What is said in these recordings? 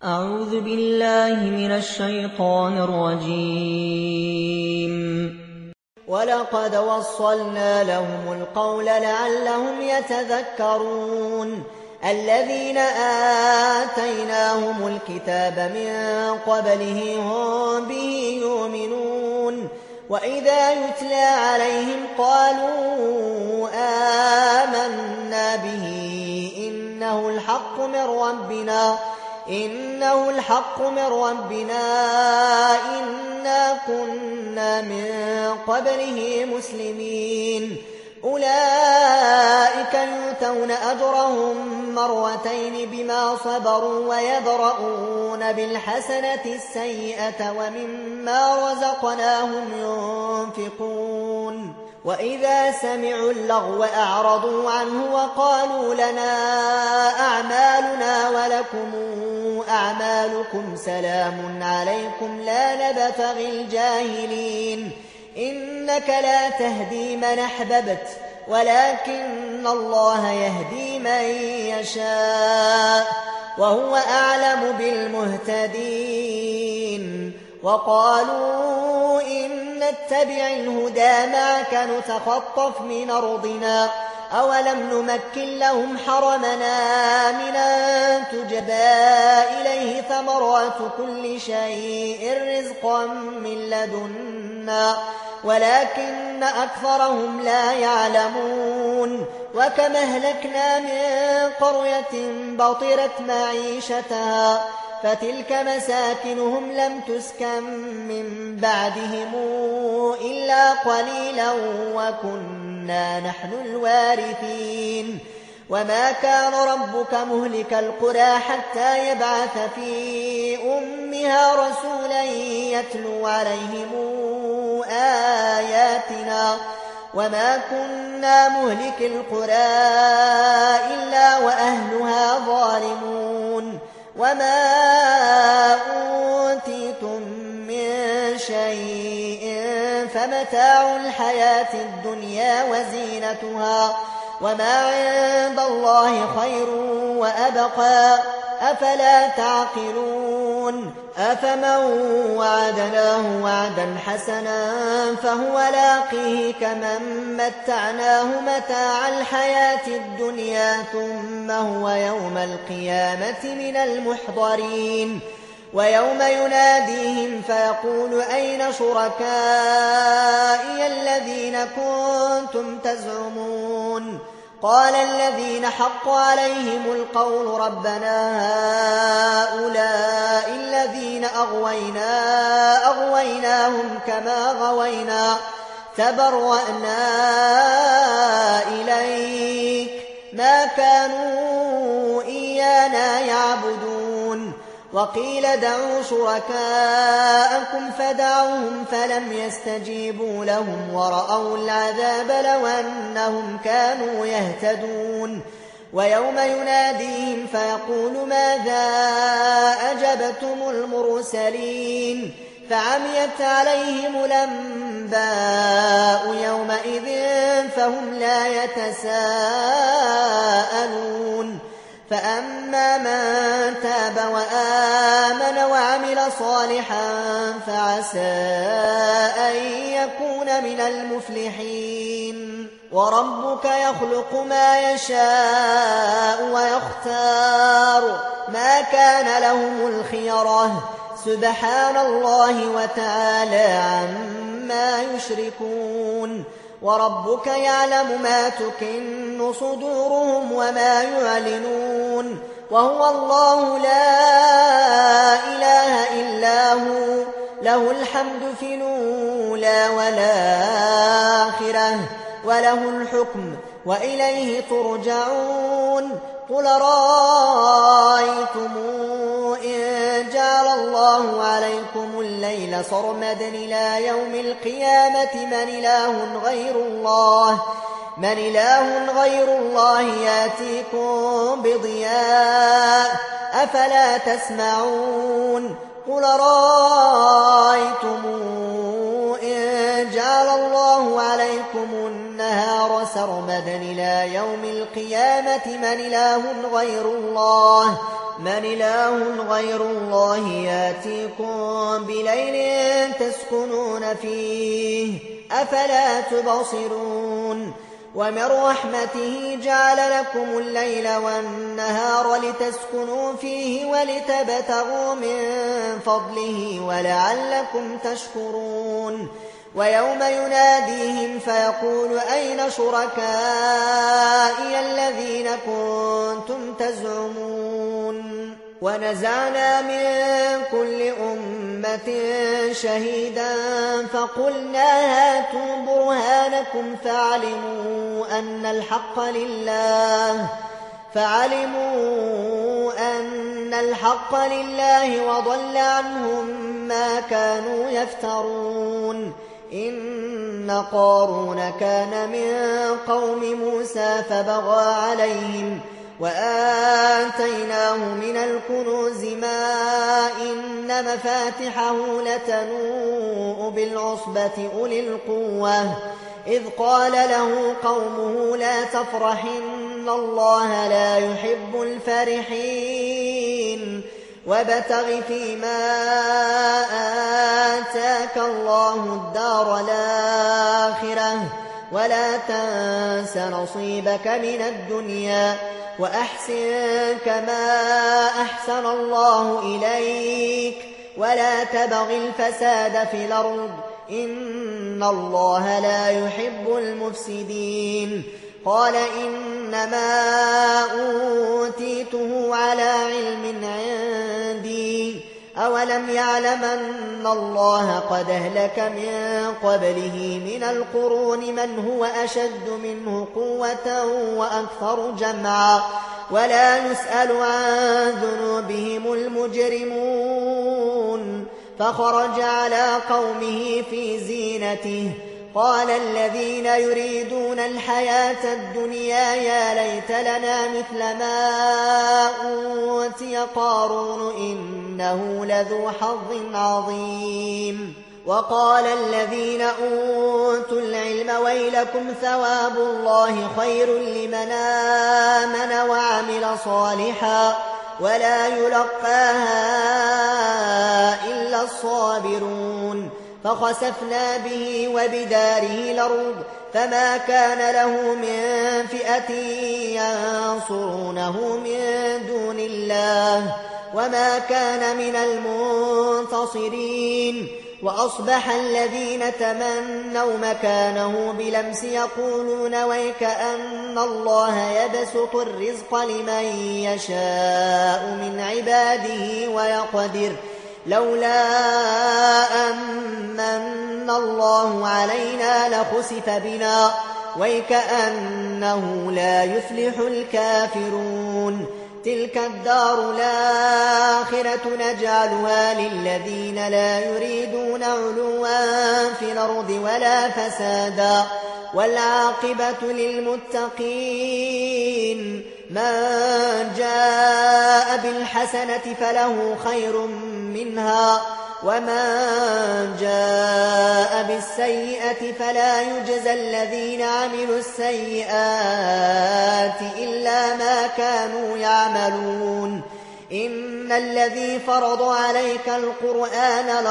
أعوذ بالله من الشيطان الرجيم. ولقد وصلنا لهم القول لعلهم يتذكرون. الذين آتيناهم الكتاب من قبله هم به يؤمنون. وإذا يتلى عليهم قالوا آمنا به إنه الحق من ربنا إنا كنا من قبله مسلمين. أولئك يؤتون أجرهم مرتين بما صبروا ويدرؤون بالحسنة السيئة ومما رزقناهم ينفقون. وإذا سمعوا اللغو أعرضوا عنه وقالوا لنا أعمالنا ولكم أعمالكم سلام عليكم لا نبتغي الجاهلين. إنك لا تهدي من أحببت ولكن الله يهدي من يشاء وهو أعلم بالمهتدين. وقالوا إن نتبع الهدى معك نتخطف من أرضنا أولم نمكن لهم حرمنا من أن تجبى إليه ثمرات كل شيء رزقا من لدنا ولكن أكثرهم لا يعلمون. وكم أهلكنا من قرية بطرت معيشتها فتلك مساكنهم لم تسكن من بعدهم إلا قليلا وكنا نحن الوارثين. وما كان ربك مهلك القرى حتى يبعث في أمها رسولا يتلو عليهم آياتنا وما كنا مهلك القرى إلا وأهلها ظالمون. وما أوتيتم من شيء فمتاع الحياة الدنيا وزينتها وما عند الله خير وأبقى أفلا تعقلون. أفمن وعدناه وعدا حسنا فهو لاقيه كمن متعناه متاع الحياة الدنيا ثم هو يوم القيامة من المحضرين. ويوم يناديهم فيقول أين شركائي الذين كنتم تزعمون. قال الذين حق عليهم القول ربنا هؤلاء الذين أغويناهم كما غوينا تبرأنا إليك ما كانوا إيانا يعبدون. وقيل دعوا شركاءكم فدعوهم فلم يستجيبوا لهم ورأوا العذاب لو أنهم كانوا يهتدون. ويوم يناديهم فيقول ماذا أجبتم المرسلين فعميت عليهم الأنباء يومئذ فهم لا يتساءلون. فأما من تاب وآمن وعمل صالحا فعسى أن يكون من المفلحين. وربك يخلق ما يشاء ويختار ما كان لهم الخيرة سبحان الله وتعالى عما يشركون. وربك يعلم ما تكن صدورهم وما يعلنون وهو الله لا إله إلا هو له الحمد في الأولى والآخرة وله الحكم وإليه ترجعون. قل رأيتم إن جعل الله عليكم الليل سرمدا إلى يوم القيامة من إله غير الله يأتيكم بضياء أفلا تسمعون. قل رأيتم إن جعل الله عليكم النهار سرمدا إلى يوم القيامة من من إله غير الله ياتيكم بليل تسكنون فيه أفلا تبصرون ومن رحمته جعل لكم الليل والنهار لتسكنوا فيه ولتبتغوا من فضله ولعلكم تشكرون ويوم يناديهم فيقول أين شركائي الذين كنتم تزعمون ونزعنا من كل أمة شهيدا فقلنا هاتوا برهانكم فعلموا أن الحق لله وضل عنهم ما كانوا يفترون إن قارون كان من قوم موسى فبغى عليهم وآتيناه من الكنوز ما إن مفاتحه لتنوء بالعصبة أولي القوة إذ قال له قومه لا تفرح إن الله لا يحب الفرحين وابتغ فيما آتاك الله الدار الآخرة ولا تنس نصيبك من الدنيا وأحسن كما أحسن الله إليك ولا تبغ الفساد في الأرض إن الله لا يحب المفسدين قال إنما أوتيته على علم عندي أولم يعلم أن الله قد أهلك من قبله من القرون من هو أشد منه قوة وأكثر جمعا ولا يسأل عن ذنوبهم المجرمون فخرج على قومه في زينته قال الذين يريدون الحياة الدنيا يا ليت لنا مثل ما أوتي قارون إنه لذو حظ عظيم وقال الذين أوتوا العلم ويلكم ثواب الله خير لمن آمن وعمل صالحا ولا يلقاها إلا الصابرون فخسفنا به وبداره الأرض فما كان له من فئة ينصرونه من دون الله وما كان من المنتصرين وأصبح الذين تمنوا مكانه بلمس يقولون ويكأن الله يبسط الرزق لمن يشاء من عباده ويقدر لولا أمن الله علينا لخسف بنا ويكأنه لا يفلح الكافرون تلك الدار الآخرة نجعلها للذين لا يريدون علوا في الأرض ولا فسادا والعاقبة للمتقين من جاء بالحسنة فله خير منها ومن جاء بالسيئة فلا يجزى الذين عملوا السيئات إلا ما كانوا يعملون إن الذي فرض عليك القرآن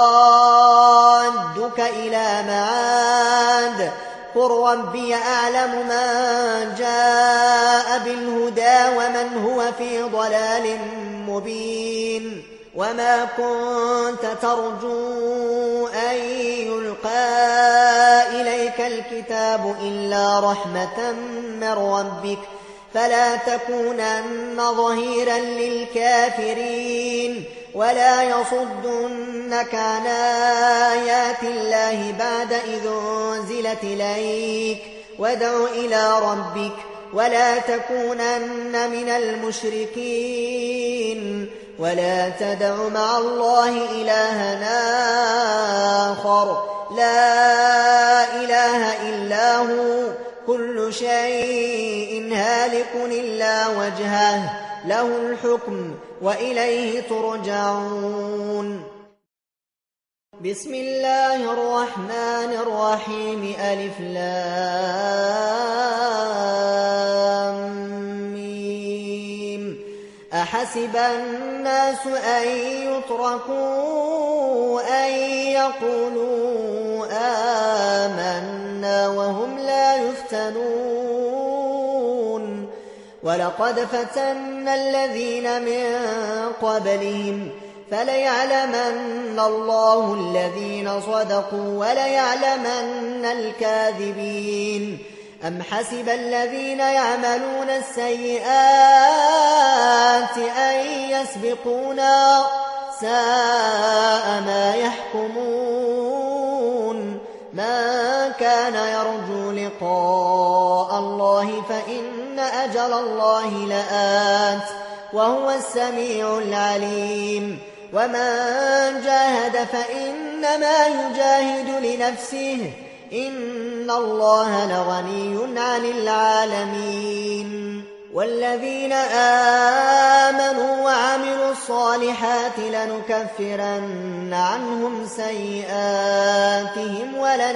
لرادك إلى معاد قل ربي أعلم من جاء بالهدى ومن هو في ضلال مبين وما كنت ترجو أن يلقى إليك الكتاب إلا رحمة من ربك فلا تكونن ظهيرا للكافرين ولا يصدنك عن آيات الله بعد إذ أنزلت إليك وادع إلى ربك ولا تكونن من المشركين ولا تدع مع الله إلها آخر لا إله إلا هو كل شيء هالك إلا وجهه له الحكم وإليه ترجعون بسم الله الرحمن الرحيم ألف لام ميم حسب الناس أن يتركوا أن يقولوا آمنا وهم لا يفتنون ولقد فتنا الذين من قبلهم فليعلمن الله الذين صدقوا وليعلمن الكاذبين أم حسب الذين يعملون السيئات أن يسبقونا ساء ما يحكمون من كان يرجو لقاء الله فإن أجل الله لآت وهو السميع العليم ومن جاهد فإنما يجاهد لنفسه إن الله لغني عن العالمين والذين آمنوا وعملوا الصالحات لنكفرن عنهم سيئاتهم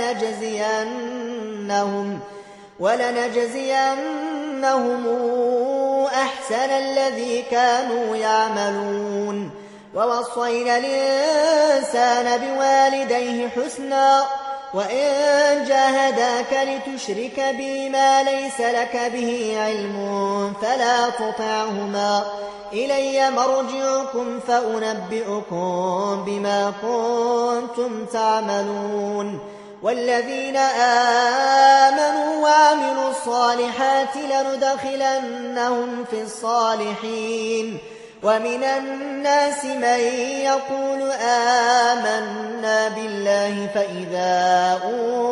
ولنجزينهم أحسن الذي كانوا يعملون ووصينا الإنسان بوالديه حسنا وإن جاهداك لتشرك بي ما ليس لك به علم فلا تطعهما إلي مرجعكم فأنبئكم بما كنتم تعملون والذين آمنوا وعملوا الصالحات لندخلنهم في الصالحين ومن الناس من يقول آمنا بالله فإذا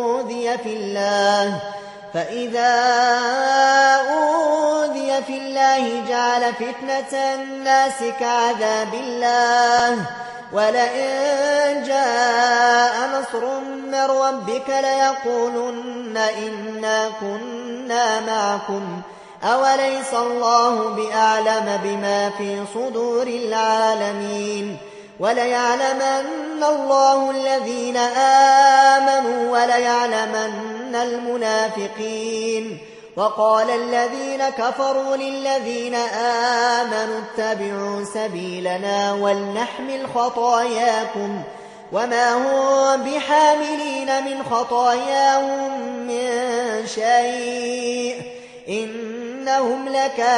أوذي في الله جعل فتنة الناس كعذاب الله ولئن جاء نصر من ربك ليقولن إنا كنا معكم أوليس الله بأعلم بما في صدور العالمين وليعلمن الله الذين آمنوا وليعلمن المنافقين وقال الذين كفروا للذين آمنوا اتبعوا سبيلنا ولنحمل خطاياكم وما هم بحاملين من خطاياهم من شيء إنهم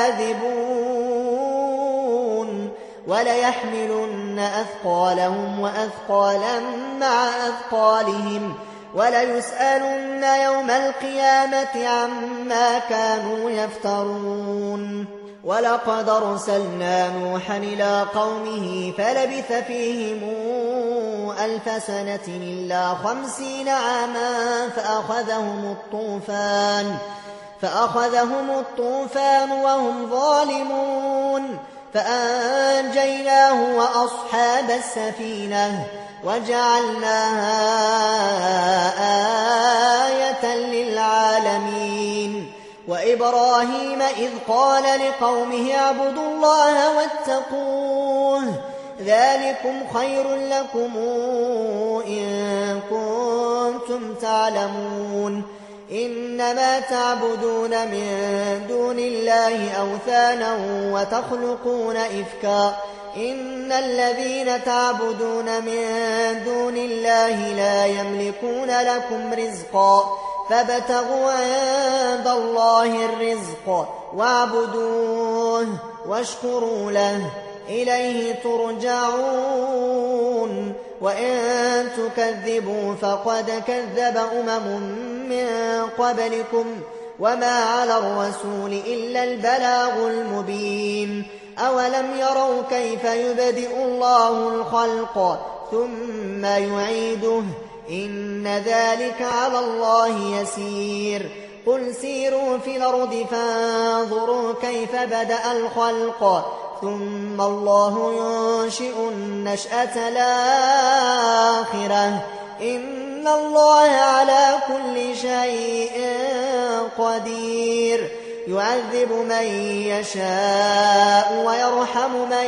لكاذبون وليحملن أثقالهم وأثقالا مع أثقالهم وليسألن يوم القيامة عما كانوا يفترون ولقد أرسلنا نوحا إلى قومه فلبث فيهم 1000 سنة إلا 50 عاما فأخذهم الطوفان وهم ظالمون فأنجيناه وأصحاب السفينة وجعلناها آية للعالمين وإبراهيم إذ قال لقومه اعبدوا الله واتقوه ذلكم خير لكم إن كنتم تعلمون إنما تعبدون من دون الله أوثانا وتخلقون إفكا إن الذين تعبدون من دون الله لا يملكون لكم رزقا فابتغوا عند الله الرزق واعبدوه واشكروا له إليه ترجعون وإن تكذبوا فقد كذب من قبلكم وما على الرسول إلا البلاغ المبين أولم يروا كيف يبدئ الله الخلق ثم يعيده إن ذلك على الله يسير قل سيروا في الأرض فانظروا كيف بدأ الخلق ثم الله ينشئ النشأة الآخرة إن الله على كل شيء قدير يعذب من يشاء ويرحم من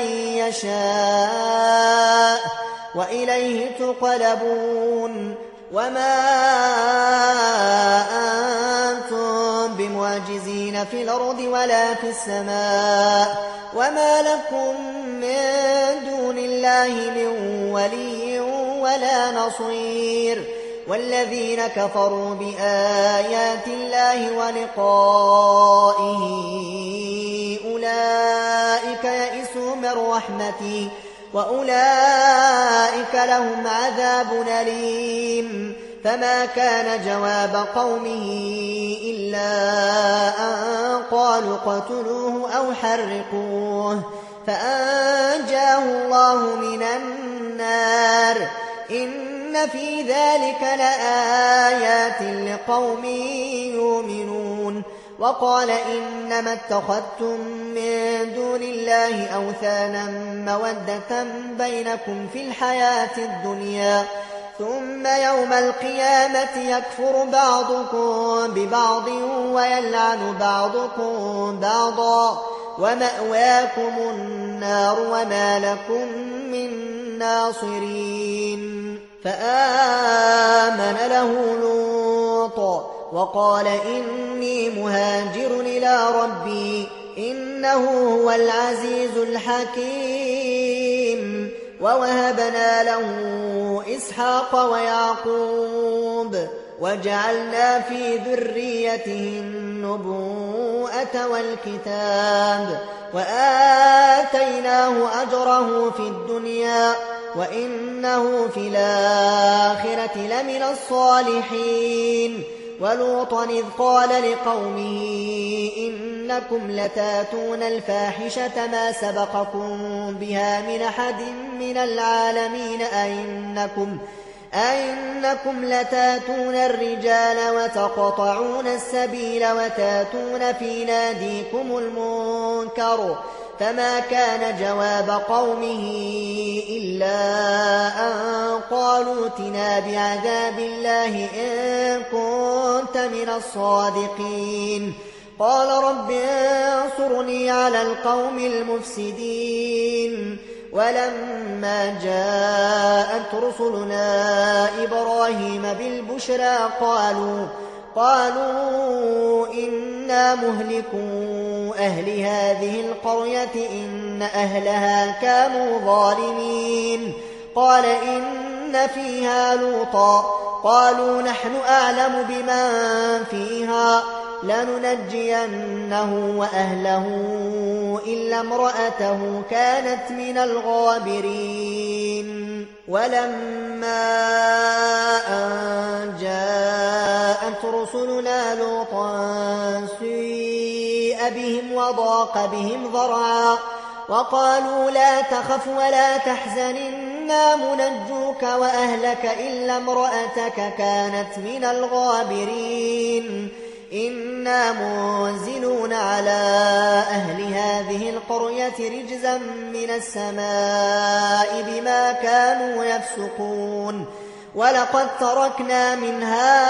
يشاء وإليه تقلبون وما أنتم بمعجزين في الأرض ولا في السماء وما لكم من دون الله من ولي ولا نصير والذين كفروا بآيات الله ولقائه أولئك يئسوا من رحمتي وأولئك لهم عذاب أليم فما كان جواب قومه إلا أن قالوا اقتلوه أو حرقوه فأنجاه الله من النار إن في ذلك لآيات لقوم يؤمنون وقال إنما اتخذتم من دون الله أوثانا مودة بينكم في الحياة الدنيا ثم يوم القيامة يكفر بعضكم ببعض ويلعن بعضكم بعضا ومأواكم النار وما لكم من ناصرين فآمن له لوط وقال إني مهاجر إلى ربي إنه هو العزيز الحكيم ووهبنا له إسحاق ويعقوب وجعلنا في ذريته النبوءة والكتاب وآتيناه أجره في الدنيا وإنه في الآخرة لمن الصالحين ولوطا إذ قال لقومه إنكم لتاتون الفاحشة ما سبقكم بها من أحد من العالمين أئنكم لتاتون الرجال وتقطعون السبيل وتاتون في ناديكم المنكر فما كان جواب قومه إلا أن قالوا ائتنا بعذاب الله إن كنت من الصادقين قال رب انصرني على القوم المفسدين ولما جاءت رسلنا إبراهيم بالبشرى قالوا إنا مهلكو أهل هذه القرية إن أهلها كانوا ظالمين قال إن فيها لوطا قالوا نحن أعلم بمن فيها لننجينه وأهله إلا امرأته كانت من الغابرين ولما أن جاءت رسلنا لوطا سيء بهم وضاق بهم ذرعا وقالوا لا تخف ولا تحزن إنا منجوك وأهلك إلا امرأتك كانت من الغابرين إنا منزلون على أهل هذه القرية رجزا من السماء بما كانوا يفسقون ولقد تركنا منها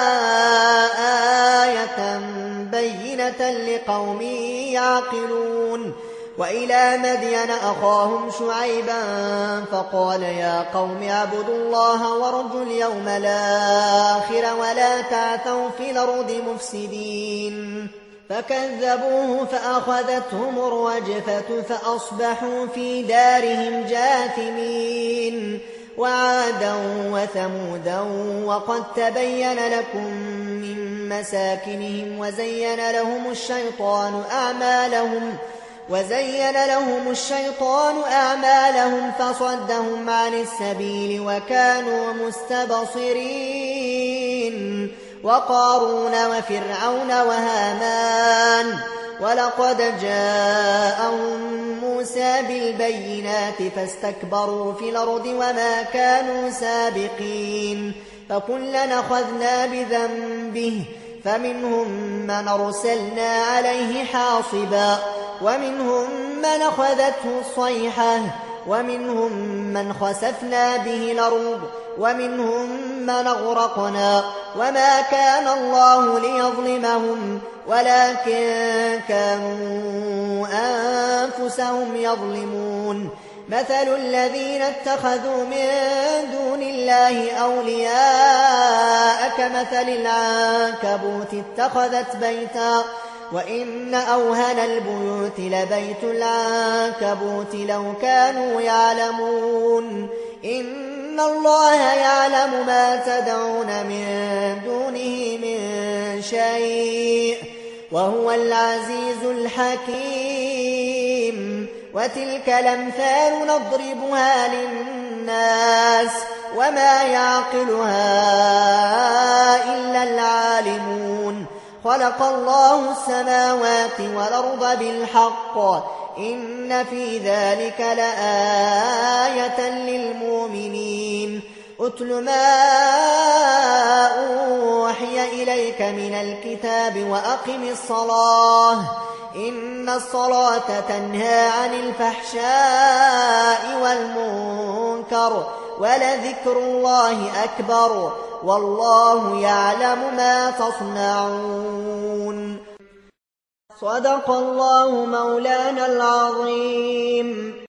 آية بينة لقوم يعقلون وإلى مدين أخاهم شعيبا فقال يا قوم اعبدوا الله وارجوا اليوم الآخر ولا تعثوا في الأرض مفسدين فكذبوه فأخذتهم الرجفة فأصبحوا في دارهم جاثمين وعادا وثمودا وقد تبين لكم من مساكنهم وزين لهم الشيطان أعمالهم فصدهم عن السبيل وكانوا مستبصرين وقارون وفرعون وهامان ولقد جاءهم موسى بالبينات فاستكبروا في الأرض وما كانوا سابقين فكلا أخذنا بذنبه فمنهم من أرسلنا عليه حاصبا ومنهم من أخذته الصيحة ومنهم من خسفنا به الأرض ومنهم من أغرقنا وما كان الله ليظلمهم ولكن كانوا أنفسهم يظلمون مثل الذين اتخذوا من دون الله أولياء كمثل العنكبوت اتخذت بيتا وإن أوهن البيوت لبيت العنكبوت لو كانوا يعلمون إن الله يعلم ما تدعون من دونه من شيء وهو العزيز الحكيم وتلك الأمثال نضربها للناس وما يعقلها إلا العالمون خلق الله السماوات والأرض بالحق إن في ذلك لآية للمؤمنين أتل ما أوحي إليك من الكتاب وأقم الصلاة إن الصلاة تنهى عن الفحشاء والمنكر ولذكر الله أكبر والله يعلم ما تصنعون صدق الله مولانا العظيم.